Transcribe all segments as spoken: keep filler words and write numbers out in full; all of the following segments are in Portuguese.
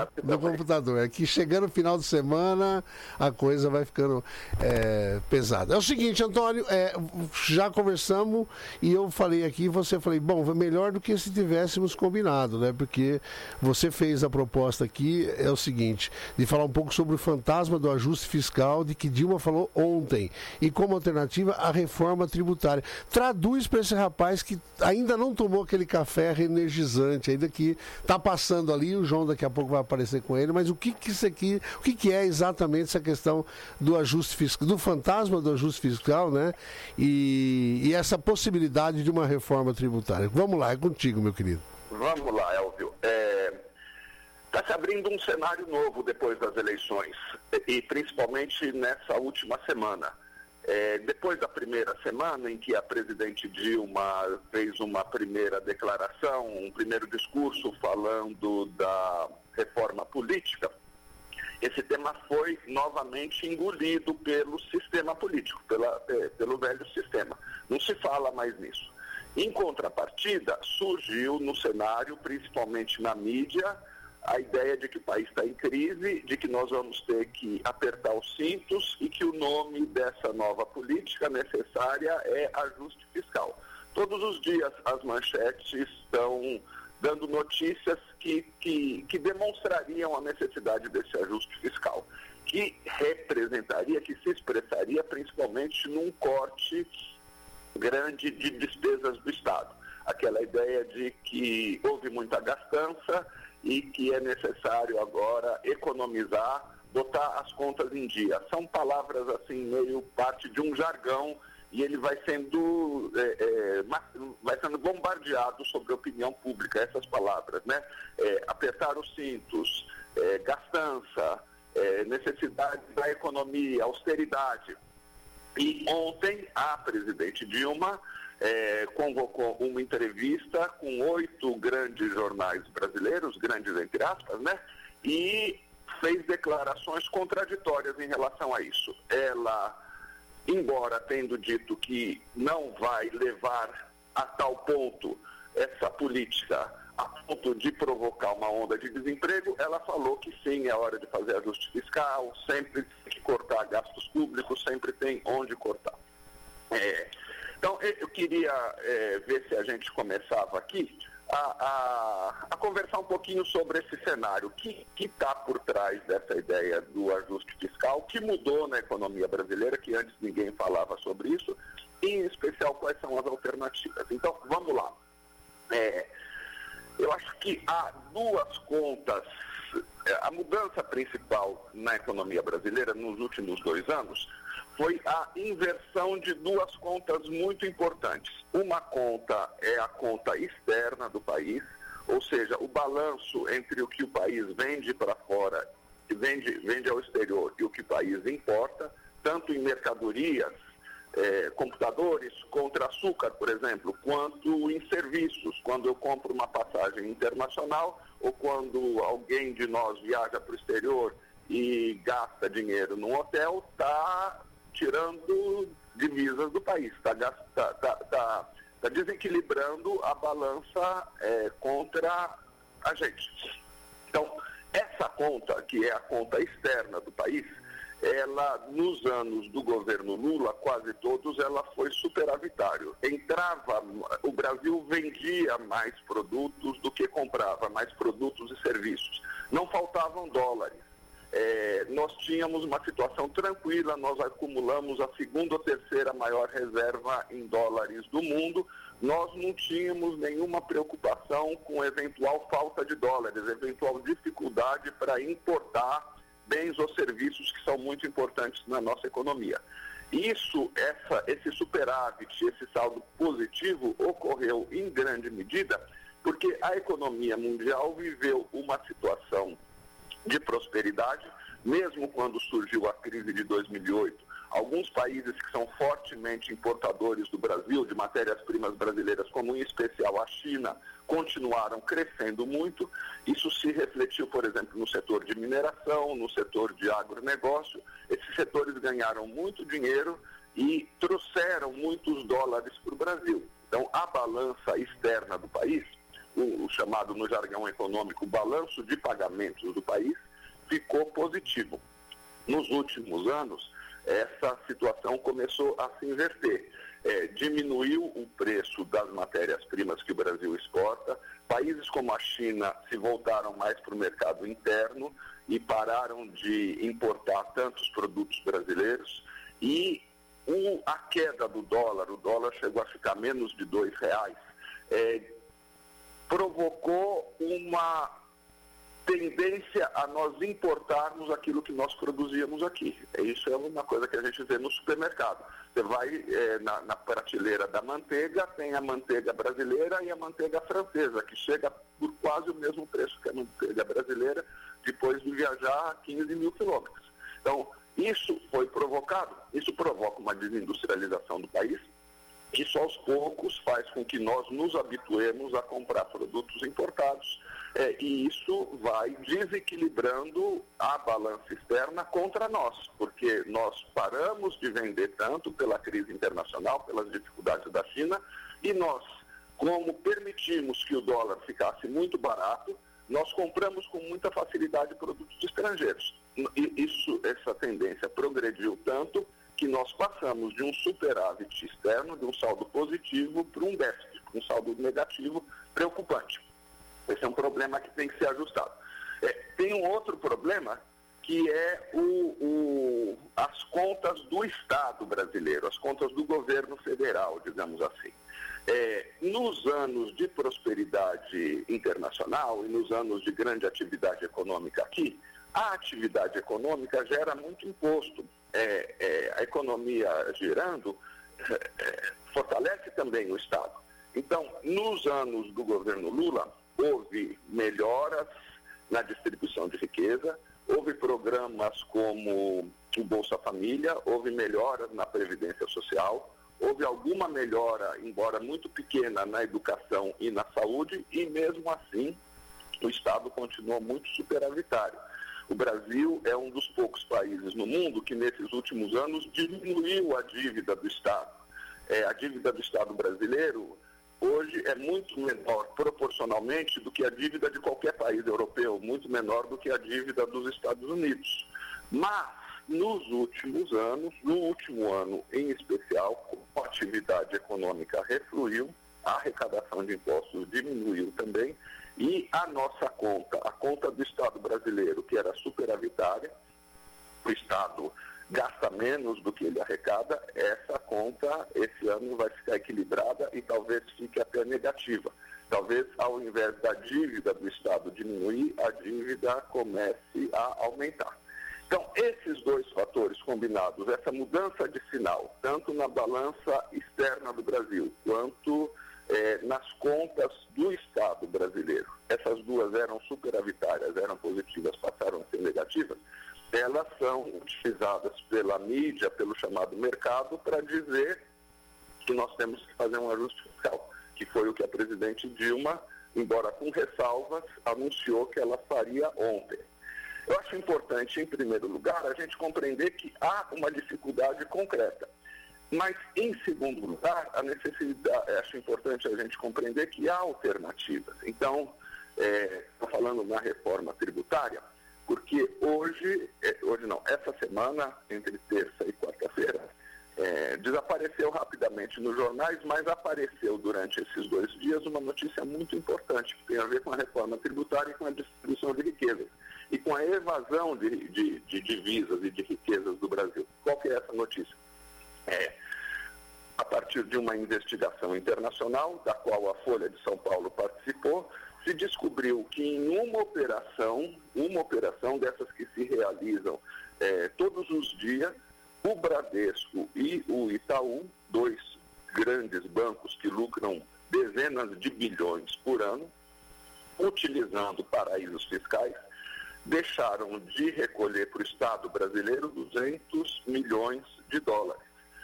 no computador. É que chegando no final de semana, a coisa vai ficando é, pesada. É o seguinte, Antônio, é, já conversamos e eu falei aqui, você falei, bom, melhor do que se tivéssemos combinado, né? Porque você fez a proposta aqui, é o seguinte, de falar um pouco sobre o fantasma do ajuste fiscal, de que Dilma falou ontem, e como alternativa, a reforma tributária. Traduz para esse rapaz que ainda não tomou aquele café reenergizante, ainda que está passando ali, o João daqui a pouco vai aparecer com ele, mas o que que isso aqui, o que que é exatamente essa questão do ajuste fiscal, do fantasma do ajuste fiscal, né? E, e essa possibilidade de uma reforma tributária. Vamos lá, é contigo, meu querido. Vamos lá, Elvio. Está é, se abrindo um cenário novo depois das eleições, e principalmente nessa última semana. É, depois da primeira semana em que a presidente Dilma fez uma primeira declaração, um primeiro discurso falando da reforma política, esse tema foi novamente engolido pelo sistema político, pela, é, pelo velho sistema. Não se fala mais nisso. Em contrapartida, surgiu no cenário, principalmente na mídia, a ideia de que o país está em crise, de que nós vamos ter que apertar os cintos e que o nome dessa nova política necessária é ajuste fiscal. Todos os dias as manchetes estão dando notícias que, que, que demonstrariam a necessidade desse ajuste fiscal, que representaria, que se expressaria principalmente num corte grande de despesas do Estado. Aquela ideia de que houve muita gastança e que é necessário agora economizar, botar as contas em dia. São palavras assim, meio parte de um jargão, e ele vai sendo, é, é, vai sendo bombardeado sobre a opinião pública, essas palavras, né? É, apertar os cintos, é, gastança, é, necessidade da economia, austeridade. E ontem a presidente Dilma É, convocou uma entrevista com oito grandes jornais brasileiros, grandes entre aspas, né? E fez declarações contraditórias em relação a isso. Ela, embora tendo dito que não vai levar a tal ponto essa política a ponto de provocar uma onda de desemprego, ela falou que sim, é hora de fazer ajuste fiscal, sempre tem que cortar gastos públicos, sempre tem onde cortar. É, Então, eu queria é, ver se a gente começava aqui a, a, a conversar um pouquinho sobre esse cenário. O que está por trás dessa ideia do ajuste fiscal? O que mudou na economia brasileira, que antes ninguém falava sobre isso? E, em especial, quais são as alternativas? Então, vamos lá. É, eu acho que há duas contas. A mudança principal na economia brasileira nos últimos dois anos foi a inversão de duas contas muito importantes. Uma conta é a conta externa do país, ou seja, o balanço entre o que o país vende para fora, vende, vende ao exterior e o que o país importa, tanto em mercadorias, eh, computadores contra açúcar, por exemplo, quanto em serviços, quando eu compro uma passagem internacional ou quando alguém de nós viaja para o exterior e gasta dinheiro num hotel, está tirando divisas do país, está tá, tá, tá, tá desequilibrando a balança é, contra a gente. Então, essa conta, que é a conta externa do país, ela, nos anos do governo Lula, quase todos, ela foi superavitário. Entrava, o Brasil vendia mais produtos do que comprava, mais produtos e serviços. Não faltavam dólares. É, nós tínhamos uma situação tranquila, nós acumulamos a segunda ou terceira maior reserva em dólares do mundo, nós não tínhamos nenhuma preocupação com eventual falta de dólares, eventual dificuldade para importar bens ou serviços que são muito importantes na nossa economia. Isso, essa, esse superávit, esse saldo positivo ocorreu em grande medida porque a economia mundial viveu uma situação de prosperidade, mesmo quando surgiu a crise de dois mil e oito. Alguns países que são fortemente importadores do Brasil, de matérias-primas brasileiras, como em especial a China, continuaram crescendo muito. Isso se refletiu, por exemplo, no setor de mineração, no setor de agronegócio. Esses setores ganharam muito dinheiro e trouxeram muitos dólares para o Brasil. Então, a balança externa do país o, o chamado no jargão econômico balanço de pagamentos do país ficou positivo. Nos últimos anos, essa situação começou a se inverter. É, diminuiu o preço das matérias-primas que o Brasil exporta, países como a China se voltaram mais para o mercado interno e pararam de importar tantos produtos brasileiros, e o, a queda do dólar, o dólar chegou a ficar menos de dois reais, é, provocou uma tendência a nós importarmos aquilo que nós produzíamos aqui. Isso é uma coisa que a gente vê no supermercado. Você vai é, na, na prateleira da manteiga, tem a manteiga brasileira e a manteiga francesa, que chega por quase o mesmo preço que a manteiga brasileira, depois de viajar quinze mil quilômetros. Então, isso foi provocado, isso provoca uma desindustrialização do país. Isso, aos poucos, faz com que nós nos habituemos a comprar produtos importados, é, e isso vai desequilibrando a balança externa contra nós, porque nós paramos de vender tanto pela crise internacional, pelas dificuldades da China, e nós, como permitimos que o dólar ficasse muito barato, nós compramos com muita facilidade produtos estrangeiros. E isso, essa tendência progrediu tanto que nós passamos de um superávit externo, de um saldo positivo, para um déficit, um saldo negativo preocupante. Esse é um problema que tem que ser ajustado. É, tem um outro problema, que é o, o, as contas do Estado brasileiro, as contas do governo federal, digamos assim. É, nos anos de prosperidade internacional e nos anos de grande atividade econômica aqui, a atividade econômica gera muito imposto. É, é, a economia girando é, é, fortalece também o Estado. Então, nos anos do governo Lula, houve melhoras na distribuição de riqueza, houve programas como o Bolsa Família, houve melhoras na Previdência Social, houve alguma melhora, embora muito pequena, na educação e na saúde, e mesmo assim o Estado continua muito superavitário. O Brasil é um dos poucos países no mundo que, nesses últimos anos, diminuiu a dívida do Estado. É, a dívida do Estado brasileiro, hoje, é muito menor proporcionalmente do que a dívida de qualquer país europeu, muito menor do que a dívida dos Estados Unidos. Mas, nos últimos anos, no último ano em especial, a atividade econômica refluiu, a arrecadação de impostos diminuiu também, e a nossa conta, a conta do Estado brasileiro, que era superavitária, o Estado gasta menos do que ele arrecada, essa conta esse ano vai ficar equilibrada e talvez fique até negativa. Talvez, ao invés da dívida do Estado diminuir, a dívida comece a aumentar. Então, esses dois fatores combinados, essa mudança de sinal, tanto na balança externa do Brasil, quanto eh, nas contas do Estado brasileiro, essas duas eram superavitárias, eram positivas, passaram a ser negativas, elas são utilizadas pela mídia, pelo chamado mercado, para dizer que nós temos que fazer um ajuste fiscal, que foi o que a presidente Dilma, embora com ressalvas, anunciou que ela faria ontem. Eu acho importante, em primeiro lugar, a gente compreender que há uma dificuldade concreta. Mas, em segundo lugar, a necessidade, acho importante a gente compreender que há alternativas. Então, estou é, falando na reforma tributária, porque hoje, é, hoje não, essa semana, entre terça e quarta-feira, é, desapareceu rapidamente nos jornais, mas apareceu durante esses dois dias uma notícia muito importante, que tem a ver com a reforma tributária e com a distribuição de riquezas, e com a evasão de, de, de divisas e de riquezas do Brasil. Qual que é essa notícia? É, a partir de uma investigação internacional, da qual a Folha de São Paulo participou, se descobriu que em uma operação, uma operação dessas que se realizam é, todos os dias, o Bradesco e o Itaú, dois grandes bancos que lucram dezenas de bilhões por ano, utilizando paraísos fiscais, deixaram de recolher para o Estado brasileiro duzentos milhões de dólares.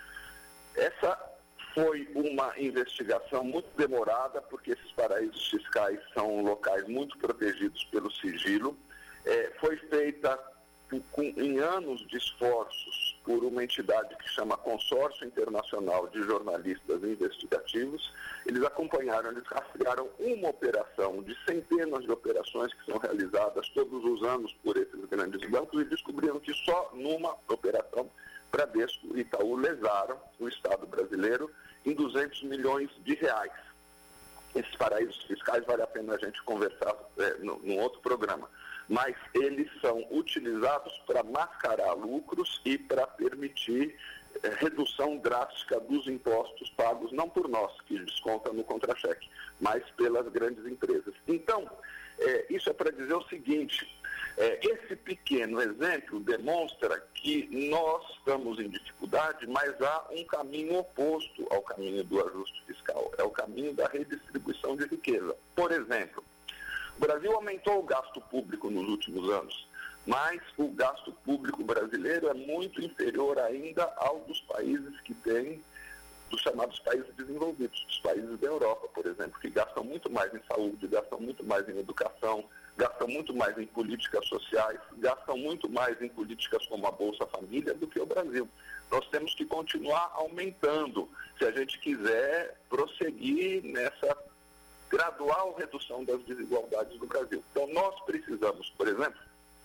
Essa foi uma investigação muito demorada, porque esses paraísos fiscais são locais muito protegidos pelo sigilo. É, foi feita com, em anos de esforços por uma entidade que chama Consórcio Internacional de Jornalistas Investigativos. Eles acompanharam, eles rastrearam uma operação de centenas de operações que são realizadas todos os anos por esses grandes bancos e descobriram que só numa operação Bradesco e Itaú lesaram o Estado brasileiro em duzentos milhões de reais. Esses paraísos fiscais vale a pena a gente conversar é, num outro programa. Mas eles são utilizados para mascarar lucros e para permitir é, redução drástica dos impostos pagos, não por nós, que desconta no contra-cheque, mas pelas grandes empresas. Então, é, isso é para dizer o seguinte, é, esse pequeno exemplo demonstra que nós estamos em dificuldade, mas há um caminho oposto ao caminho do ajuste fiscal, é o caminho da redistribuição de riqueza. Por exemplo, o Brasil aumentou o gasto público nos últimos anos, mas o gasto público brasileiro é muito inferior ainda ao dos países que têm, dos chamados países desenvolvidos, dos países da Europa, por exemplo, que gastam muito mais em saúde, gastam muito mais em educação, gastam muito mais em políticas sociais, gastam muito mais em políticas como a Bolsa Família do que o Brasil. Nós temos que continuar aumentando se a gente quiser prosseguir nessa gradual redução das desigualdades do Brasil. Então, nós precisamos, por exemplo,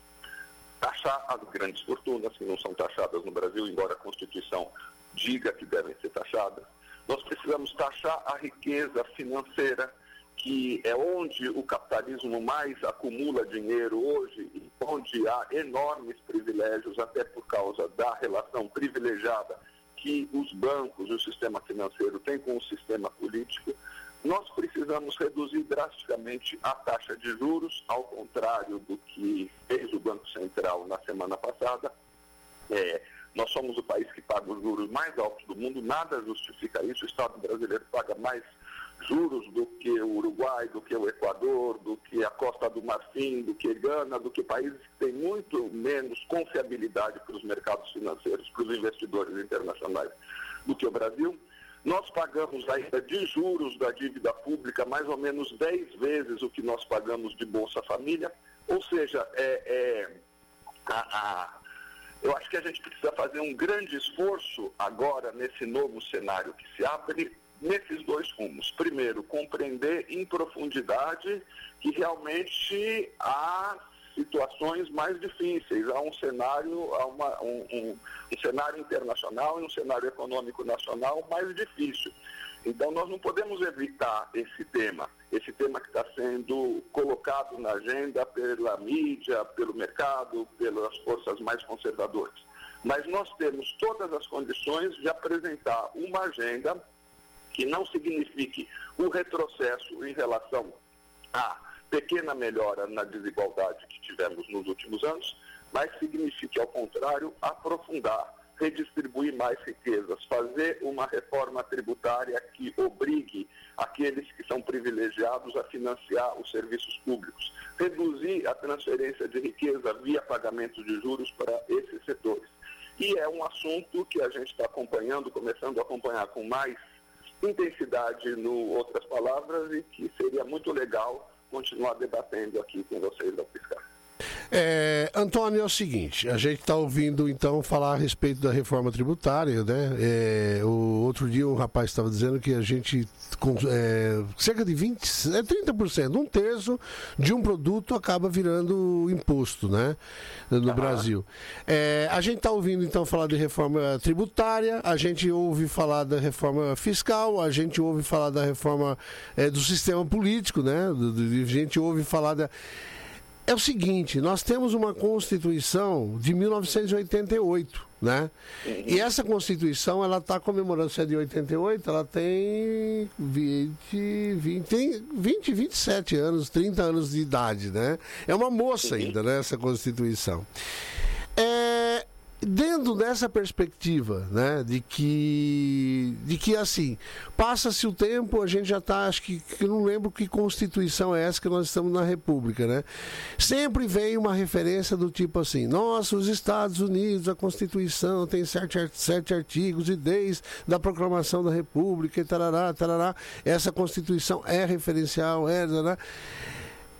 taxar as grandes fortunas, que não são taxadas no Brasil, embora a Constituição diga que devem ser taxadas. Nós precisamos taxar a riqueza financeira, que é onde o capitalismo mais acumula dinheiro hoje, e onde há enormes privilégios, até por causa da relação privilegiada que os bancos e o sistema financeiro têm com o sistema político. Nós precisamos reduzir drasticamente a taxa de juros, ao contrário do que fez o Banco Central na semana passada. É, nós somos o país que paga os juros mais altos do mundo, nada justifica isso. O Estado brasileiro paga mais juros do que o Uruguai, do que o Equador, do que a Costa do Marfim, do que Gana, do que países que têm muito menos confiabilidade para os mercados financeiros, para os investidores internacionais, do que o Brasil. Nós pagamos ainda de juros da dívida pública mais ou menos dez vezes o que nós pagamos de Bolsa Família. Ou seja, é, é, a, a, eu acho que a gente precisa fazer um grande esforço agora nesse novo cenário que se abre, nesses dois rumos. Primeiro, compreender em profundidade que realmente há situações mais difíceis, há um cenário, há uma, um, um, um cenário internacional e um cenário econômico nacional mais difícil. Então, nós não podemos evitar esse tema, esse tema que está sendo colocado na agenda pela mídia, pelo mercado, pelas forças mais conservadoras. Mas nós temos todas as condições de apresentar uma agenda que não signifique um retrocesso em relação a pequena melhora na desigualdade que tivemos nos últimos anos, mas signifique, ao contrário, aprofundar, redistribuir mais riquezas, fazer uma reforma tributária que obrigue aqueles que são privilegiados a financiar os serviços públicos, reduzir a transferência de riqueza via pagamento de juros para esses setores. E é um assunto que a gente está acompanhando, começando a acompanhar com mais intensidade, no outras palavras, e que seria muito legal continuar debatendo aqui com vocês ao Piscar. É, Antônio, é o seguinte, a gente está ouvindo então falar a respeito da reforma tributária, né? É, o outro dia um rapaz estava dizendo que a gente com, é, cerca de vinte, é trinta por cento, um terço de um produto acaba virando imposto, né? No uhum. Brasil. É, a gente está ouvindo então falar de reforma tributária, a gente ouve falar da reforma fiscal, a gente ouve falar da reforma é, do sistema político, né? A gente ouve falar da... É o seguinte, nós temos uma Constituição de mil novecentos e oitenta e oito, né? Uhum. E essa Constituição, ela está comemorando, se é de oitenta e oito, ela tem vinte, vinte, vinte, vinte e sete anos, trinta anos de idade, né? É uma moça ainda, né, essa Constituição. É... Dentro dessa perspectiva, né, de que, de que assim, passa-se o tempo, a gente já está, acho que, que não lembro que Constituição é essa que nós estamos na República, né? Sempre vem uma referência do tipo assim, nossa, os Estados Unidos, a Constituição tem sete, sete artigos e desde da proclamação da República e tarará, tarará, essa Constituição é referencial, é, tarará.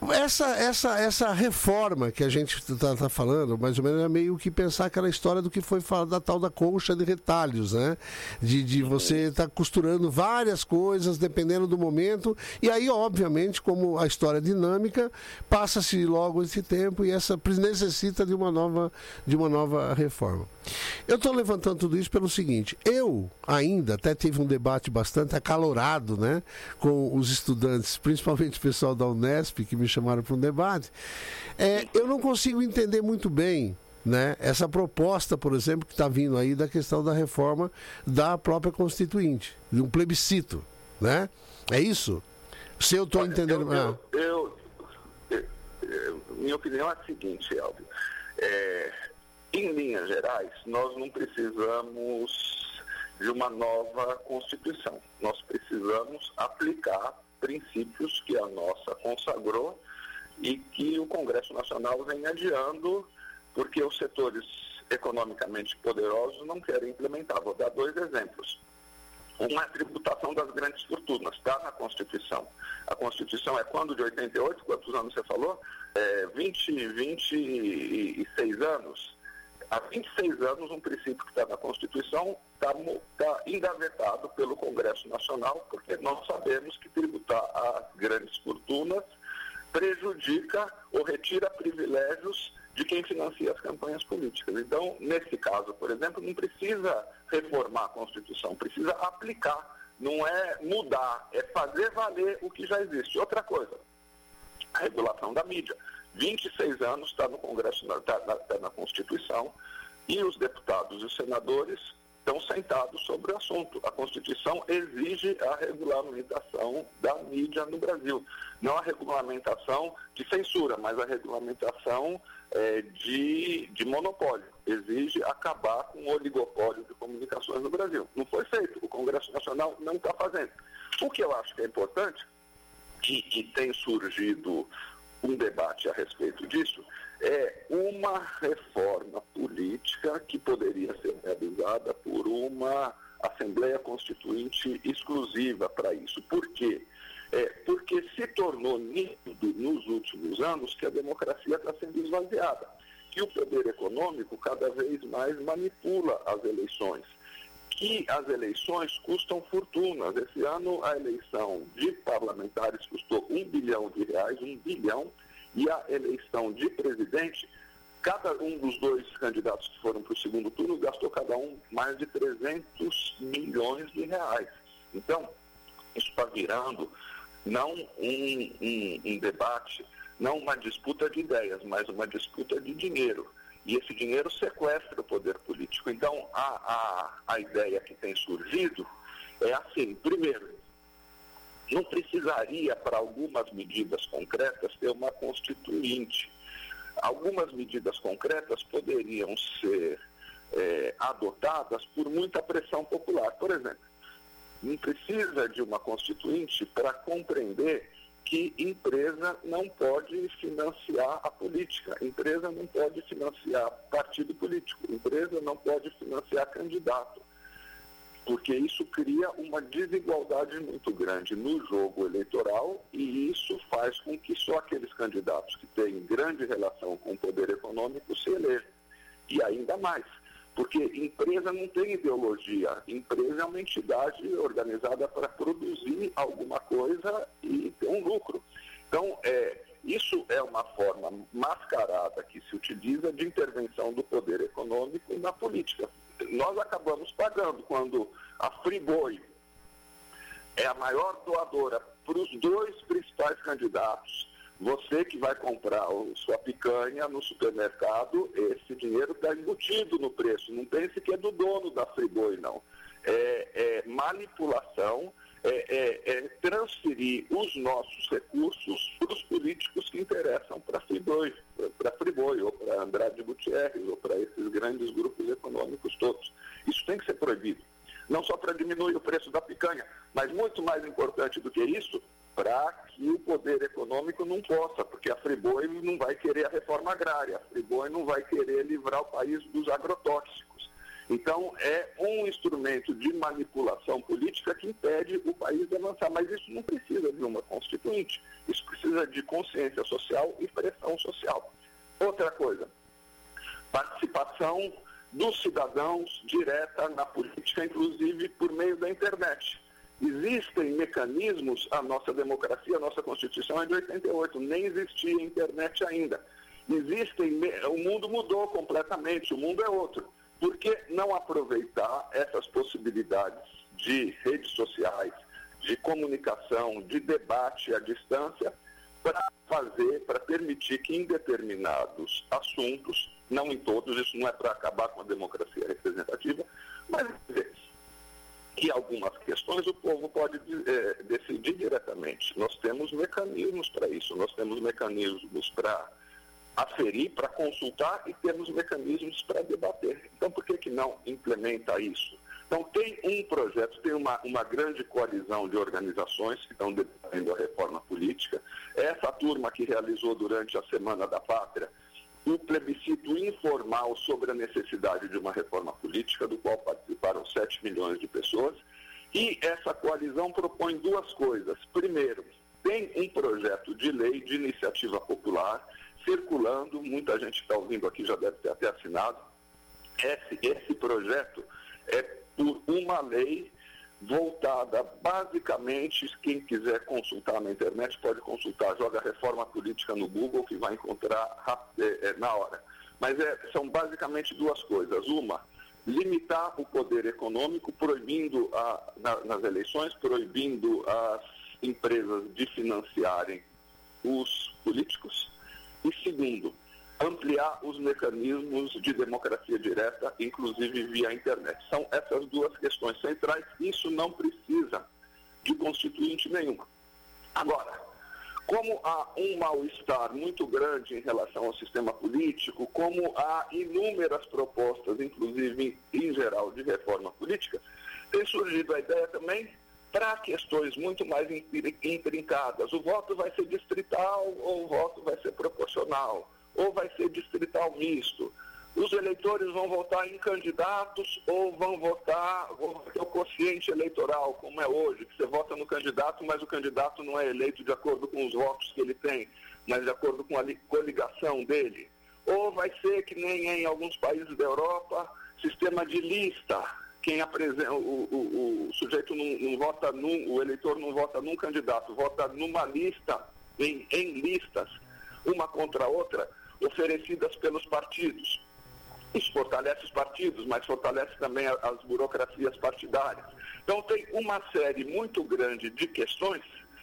Essa, essa, essa reforma que a gente está tá falando, mais ou menos, é meio que pensar aquela história do que foi falado da tal da colcha de retalhos, né? De, de você estar tá costurando várias coisas, dependendo do momento, e aí, obviamente, como a história é dinâmica, passa-se logo esse tempo e essa necessita de uma nova, de uma nova reforma. Eu estou levantando tudo isso pelo seguinte, eu ainda até tive um debate bastante acalorado, né, com os estudantes, principalmente o pessoal da Unesp, que me chamaram para um debate. É, eu não consigo entender muito bem, né, essa proposta, por exemplo, que está vindo aí da questão da reforma da própria Constituinte, de um plebiscito, né? É isso? Se eu estou entendendo... Eu, eu, eu, eu, eu, minha opinião é a seguinte, Elvio. É, em linhas gerais, nós não precisamos de uma nova Constituição. Nós precisamos aplicar princípios que a nossa consagrou e que o Congresso Nacional vem adiando, porque os setores economicamente poderosos não querem implementar. Vou dar dois exemplos. Uma é a tributação das grandes fortunas, está na Constituição. A Constituição é quando? De oitenta e oito? Quantos anos você falou? É, vinte, vinte e seis anos. Há vinte e seis anos, um princípio que está na Constituição está tá engavetado pelo Congresso Nacional, porque nós sabemos que tributar as grandes fortunas prejudica ou retira privilégios de quem financia as campanhas políticas. Então, nesse caso, por exemplo, não precisa reformar a Constituição, precisa aplicar. Não é mudar, é fazer valer o que já existe. Outra coisa, a regulação da mídia. vinte e seis anos está no Congresso, está na, tá na Constituição, e os deputados e os senadores estão sentados sobre o assunto. A Constituição exige a regulamentação da mídia no Brasil. Não a regulamentação de censura, mas a regulamentação é, de, de monopólio. Exige acabar com o oligopólio de comunicações no Brasil. Não foi feito. O Congresso Nacional não está fazendo. O que eu acho que é importante, e, e tem surgido um debate a respeito disso, é uma reforma política que poderia ser realizada por uma Assembleia Constituinte exclusiva para isso. Por quê? É, porque se tornou nítido nos últimos anos que a democracia está sendo esvaziada, que o poder econômico cada vez mais manipula as eleições, que as eleições custam fortunas. Esse ano a eleição de parlamentares custou um bilhão de reais, um bilhão, e a eleição de presidente, cada um dos dois candidatos que foram para o segundo turno gastou cada um mais de trezentos milhões de reais. Então, isso está virando não um, um, um debate, não uma disputa de ideias, mas uma disputa de dinheiro. E esse dinheiro sequestra o poder político. Então, a, a, a ideia que tem surgido é assim: primeiro, não precisaria, para algumas medidas concretas, ter uma constituinte. Algumas medidas concretas poderiam ser é, adotadas por muita pressão popular. Por exemplo, não precisa de uma constituinte para compreender que empresa não pode financiar a política, empresa não pode financiar partido político, empresa não pode financiar candidato, porque isso cria uma desigualdade muito grande no jogo eleitoral e isso faz com que só aqueles candidatos que têm grande relação com o poder econômico se elejam. E ainda mais, porque empresa não tem ideologia, empresa é uma entidade organizada para produzir alguma coisa e ter um lucro. Então, é, isso é uma forma mascarada que se utiliza de intervenção do poder econômico na política. Nós acabamos pagando quando a Friboi é a maior doadora para os dois principais candidatos. Você que vai comprar o, sua picanha no supermercado, esse dinheiro está embutido no preço. Não pense que é do dono da Friboi, não. É, é manipulação, é, é, é transferir os nossos recursos para os políticos que interessam para a Friboi, para Friboi, ou para Andrade Gutierrez, ou para esses grandes grupos econômicos todos. Isso tem que ser proibido. Não só para diminuir o preço da picanha, mas muito mais importante do que isso, para que o poder econômico não possa, porque a Friboi não vai querer a reforma agrária, a Friboi não vai querer livrar o país dos agrotóxicos. Então, é um instrumento de manipulação política que impede o país de avançar. Mas isso não precisa de uma constituinte. Isso precisa de consciência social e pressão social. Outra coisa, participação dos cidadãos direta na política, inclusive por meio da internet. Existem mecanismos, a nossa democracia, a nossa Constituição é de oitenta e oito, nem existia internet ainda. Existem, o mundo mudou completamente, o mundo é outro. Por que não aproveitar essas possibilidades de redes sociais, de comunicação, de debate à distância, para fazer, para permitir que em determinados assuntos, não em todos, isso não é para acabar com a democracia representativa, mas que algumas questões o povo pode é, decidir diretamente. Nós temos mecanismos para isso, nós temos mecanismos para aferir, para consultar e temos mecanismos para debater. Então, por que que não implementa isso? Então, tem um projeto, tem uma, uma grande coalizão de organizações que estão debatendo a reforma política. Essa turma que realizou durante a Semana da Pátria o plebiscito informal sobre a necessidade de uma reforma política, do qual participaram sete milhões de pessoas. E essa coalizão propõe duas coisas. Primeiro, tem um projeto de lei de iniciativa popular circulando, muita gente que está ouvindo aqui já deve ter até assinado. Esse, esse projeto é por uma lei voltada basicamente, quem quiser consultar na internet pode consultar, joga reforma política no Google que vai encontrar é, é, na hora. Mas é, são basicamente duas coisas. Uma, limitar o poder econômico, proibindo a, na, nas eleições, proibindo as empresas de financiarem os políticos. E segundo, ampliar os mecanismos de democracia direta, inclusive via internet. São essas duas questões centrais. Isso não precisa de constituinte nenhuma. Agora, como há um mal-estar muito grande em relação ao sistema político, como há inúmeras propostas, inclusive em geral, de reforma política, tem surgido a ideia também para questões muito mais intrincadas. O voto vai ser distrital ou o voto vai ser proporcional? Ou vai ser distrital misto? Os eleitores vão votar em candidatos ou vão votar, ou vai ter o quociente eleitoral, como é hoje, que você vota no candidato, mas o candidato não é eleito de acordo com os votos que ele tem, mas de acordo com a coligação dele. Ou vai ser, que nem em alguns países da Europa, sistema de lista. Quem apresenta, o, o, o sujeito não, não vota num, o eleitor não vota num candidato, vota numa lista, em, em listas, uma contra a outra, oferecidas pelos partidos. Isso fortalece os partidos, mas fortalece também as burocracias partidárias. Então tem uma série muito grande de questões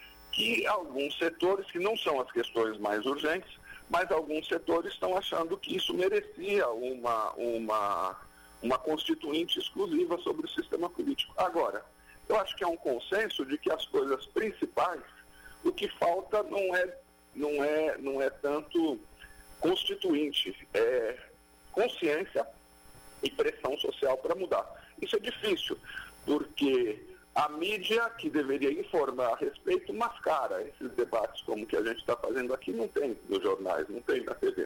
que alguns setores, que não são as questões mais urgentes, mas alguns setores estão achando que isso merecia uma, uma, uma constituinte exclusiva sobre o sistema político. Agora, eu acho que é um consenso de que as coisas principais, o que falta não é, não é, não é tanto constituinte, é consciência e pressão social para mudar. Isso é difícil, porque a mídia, que deveria informar a respeito, mascara esses debates como que a gente está fazendo aqui, não tem nos jornais, não tem na T V.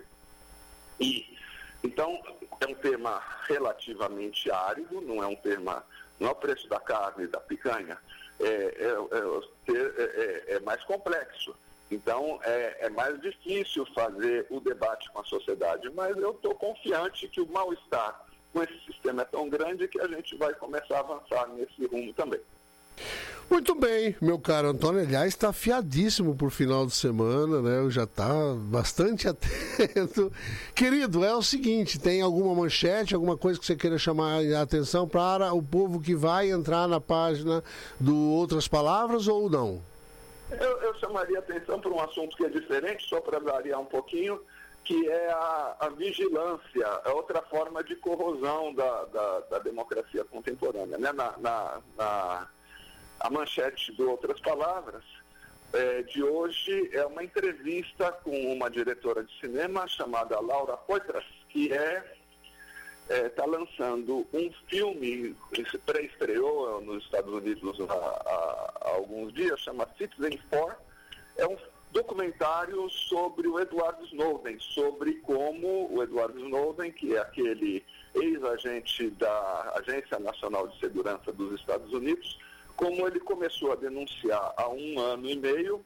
E, então, é um tema relativamente árido, não é um tema, não é o preço da carne e da picanha, é, é, é, é, é mais complexo. Então, é, é mais difícil fazer o debate com a sociedade, mas eu estou confiante que o mal-estar com esse sistema é tão grande que a gente vai começar a avançar nesse rumo também. Muito bem, meu caro Antônio, aliás, está afiadíssimo por final de semana, né? Já está bastante atento. Querido, é o seguinte, tem alguma manchete, alguma coisa que você queira chamar a atenção para o povo que vai entrar na página do Outras Palavras ou não? Eu, eu chamaria atenção para um assunto que é diferente, só para variar um pouquinho, que é a, a vigilância, é outra forma de corrosão da, da, da democracia contemporânea. Né? Na, na, na, a manchete de Outras Palavras é, de hoje é uma entrevista com uma diretora de cinema chamada Laura Poitras, que é está é, lançando um filme que se pré-estreou nos Estados Unidos há, há, há alguns dias, chama Citizen Four. É um documentário sobre o Edward Snowden, sobre como o Edward Snowden, que é aquele ex-agente da Agência Nacional de Segurança dos Estados Unidos, como ele começou a denunciar há um ano e meio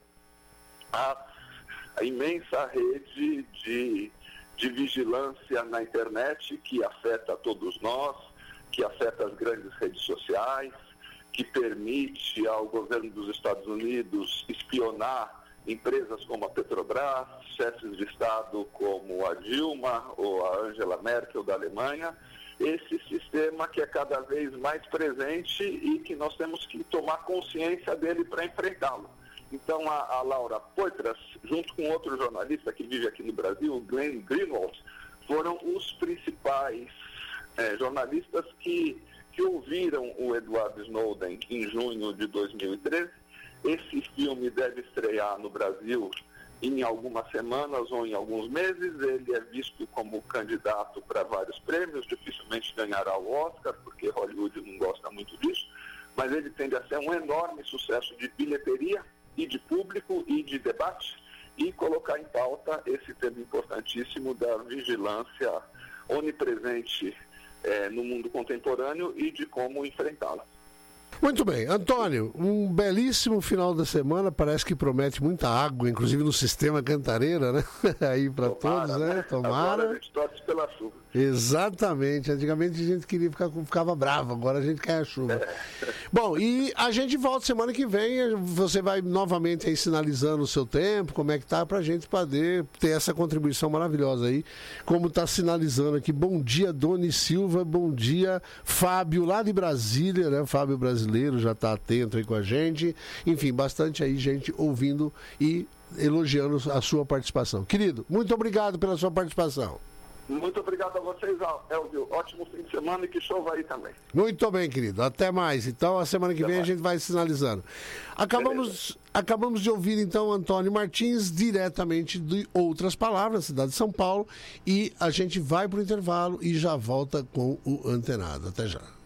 a, a imensa rede de, de vigilância na internet que afeta todos nós, que afeta as grandes redes sociais, que permite ao governo dos Estados Unidos espionar empresas como a Petrobras, chefes de Estado como a Dilma ou a Angela Merkel da Alemanha, esse sistema que é cada vez mais presente e que nós temos que tomar consciência dele para enfrentá-lo. Então, a, a Laura Poitras, junto com outro jornalista que vive aqui no Brasil, o Glenn Greenwald, foram os principais é, jornalistas que, que ouviram o Edward Snowden em junho de dois mil e treze. Esse filme deve estrear no Brasil em algumas semanas ou em alguns meses. Ele é visto como candidato para vários prêmios, dificilmente ganhará o Oscar, porque Hollywood não gosta muito disso, mas ele tende a ser um enorme sucesso de bilheteria e de público e de debate, e colocar em pauta esse tema importantíssimo da vigilância onipresente eh, no mundo contemporâneo e de como enfrentá-la. Muito bem. Antônio, um belíssimo final da semana, parece que promete muita água, inclusive no sistema Cantareira, né? Aí para todos, né? Tomara. Agora a gente torce pela chuva. Exatamente. Antigamente a gente queria ficar, ficava bravo, agora a gente quer a chuva. É. Bom, e a gente volta semana que vem, você vai novamente aí sinalizando o seu tempo, como é que tá, pra gente poder ter essa contribuição maravilhosa aí, como tá sinalizando aqui. Bom dia, Doni Silva, bom dia, Fábio, lá de Brasília, né? Fábio brasileiro, já tá atento aí com a gente. Enfim, bastante aí gente ouvindo e elogiando a sua participação. Querido, muito obrigado pela sua participação. Muito obrigado a vocês, Elvio. Ótimo fim de semana e que chova aí também. Muito bem, querido. Até mais. Então, a semana que Até vem mais. A gente vai sinalizando. Acabamos, acabamos de ouvir, então, Antônio Martins, diretamente de Outras Palavras, cidade de São Paulo. E a gente vai para o intervalo e já volta com o Antenado. Até já.